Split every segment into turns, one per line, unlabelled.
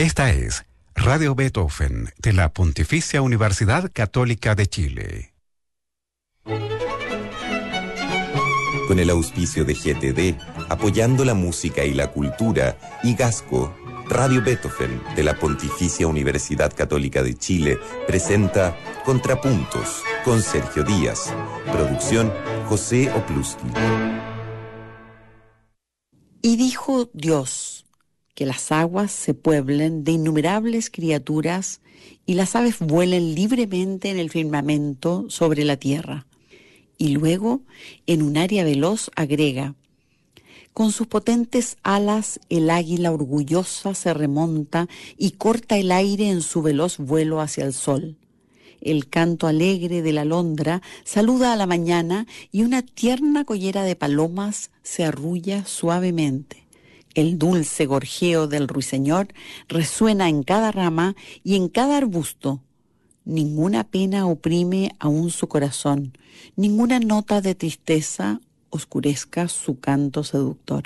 Esta es Radio Beethoven de la Pontificia Universidad Católica de Chile.
Con el auspicio de GTD, apoyando la música y la cultura, y Gasco, Radio Beethoven de la Pontificia Universidad Católica de Chile presenta Contrapuntos con Sergio Díaz. Producción José Opluski.
Y dijo Dios: que las aguas se pueblen de innumerables criaturas y las aves vuelen libremente en el firmamento sobre la tierra. Y luego, en un área veloz, agrega: con sus potentes alas el águila orgullosa se remonta y corta el aire en su veloz vuelo hacia el sol. El canto alegre de la alondra saluda a la mañana y una tierna collera de palomas se arrulla suavemente. El dulce gorjeo del ruiseñor resuena en cada rama y en cada arbusto. Ninguna pena oprime aún su corazón, ninguna nota de tristeza oscurezca su canto seductor.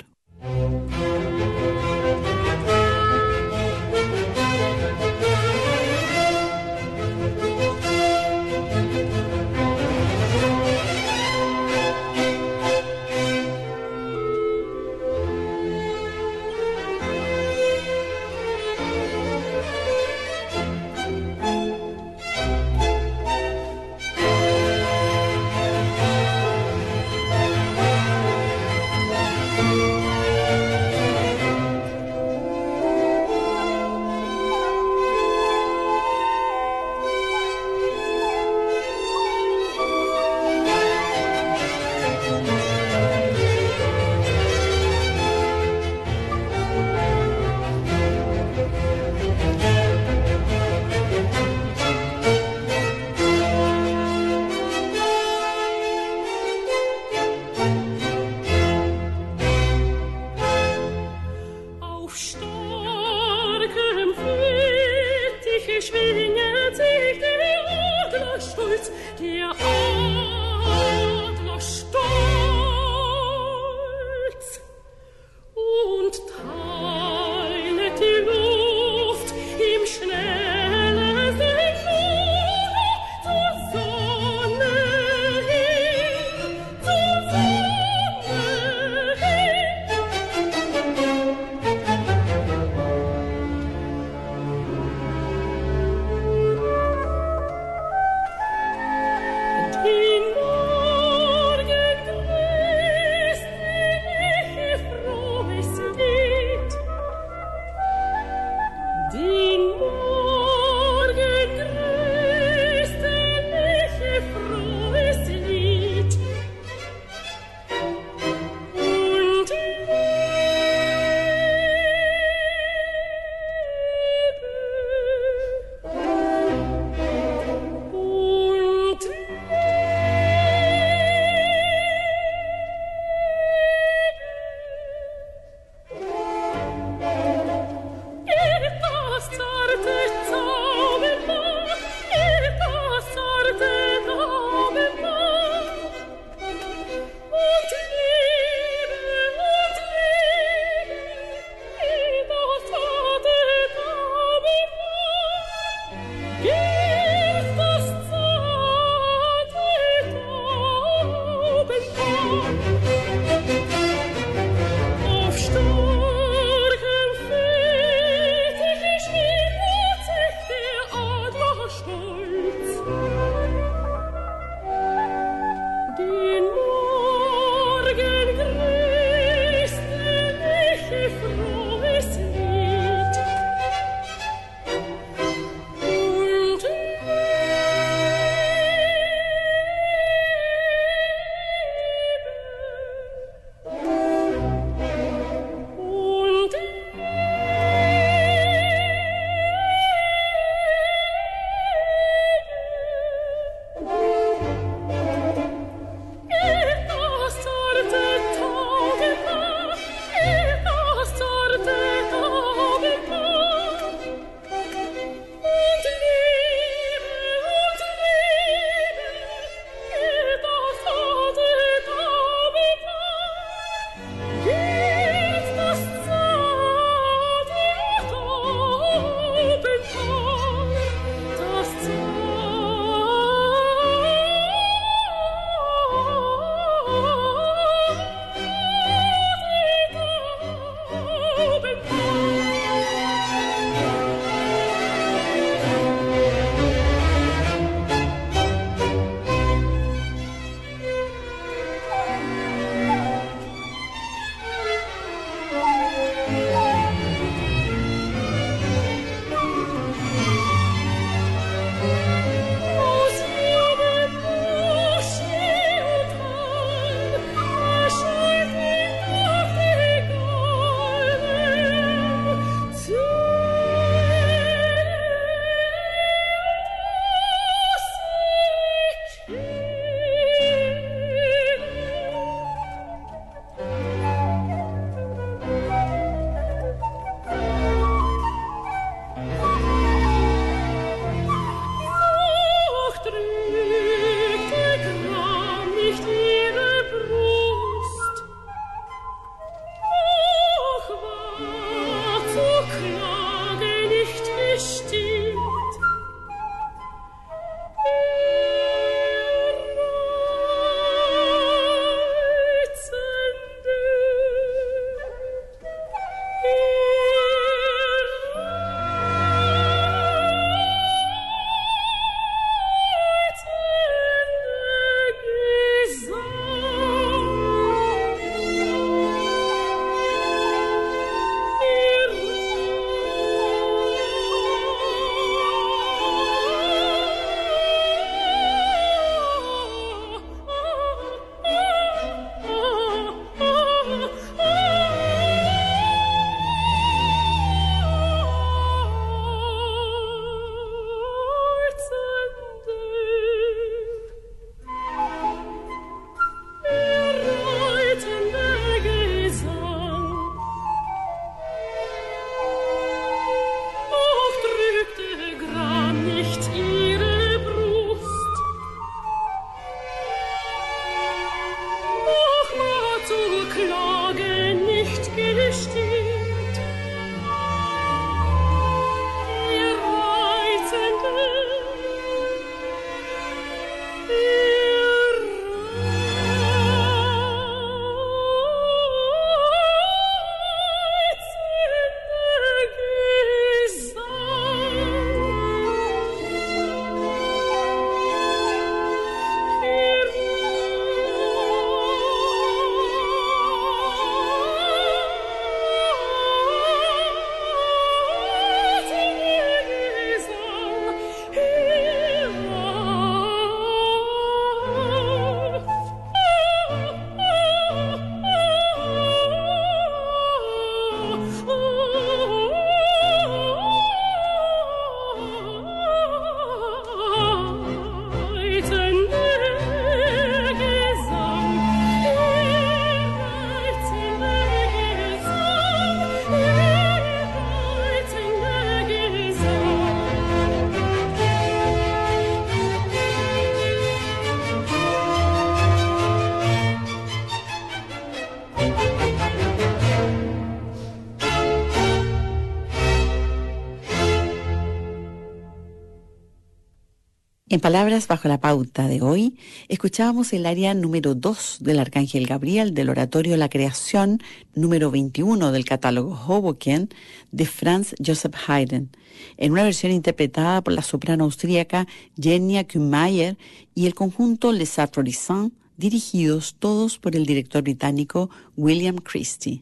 En Palabras bajo la pauta de hoy, escuchábamos el área número 2 del Arcángel Gabriel del oratorio La Creación, número 21 del catálogo Hoboken de Franz Joseph Haydn, en una versión interpretada por la soprano austríaca Jenya Kühnmeier y el conjunto Les Applaudissements, dirigidos todos por el director británico William Christie.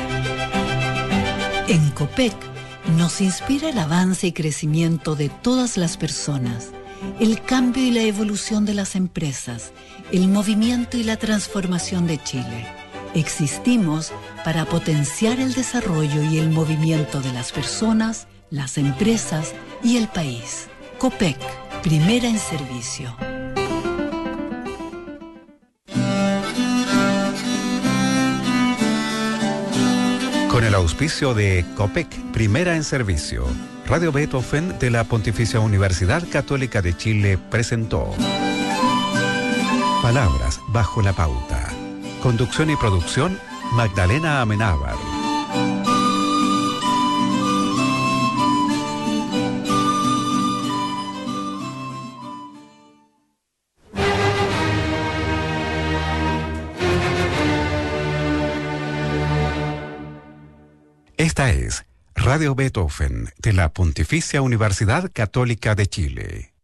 En COPEC nos inspira el avance y crecimiento de todas las personas, el cambio y la evolución de las empresas, el movimiento y la transformación de Chile. Existimos para potenciar el desarrollo y el movimiento de las personas, las empresas y el país. COPEC, primera en servicio.
Con el auspicio de COPEC, primera en servicio, Radio Beethoven de la Pontificia Universidad Católica de Chile presentó Palabras bajo la pauta. Conducción y producción, Magdalena Amenábar. Esta es Radio Beethoven de la Pontificia Universidad Católica de Chile.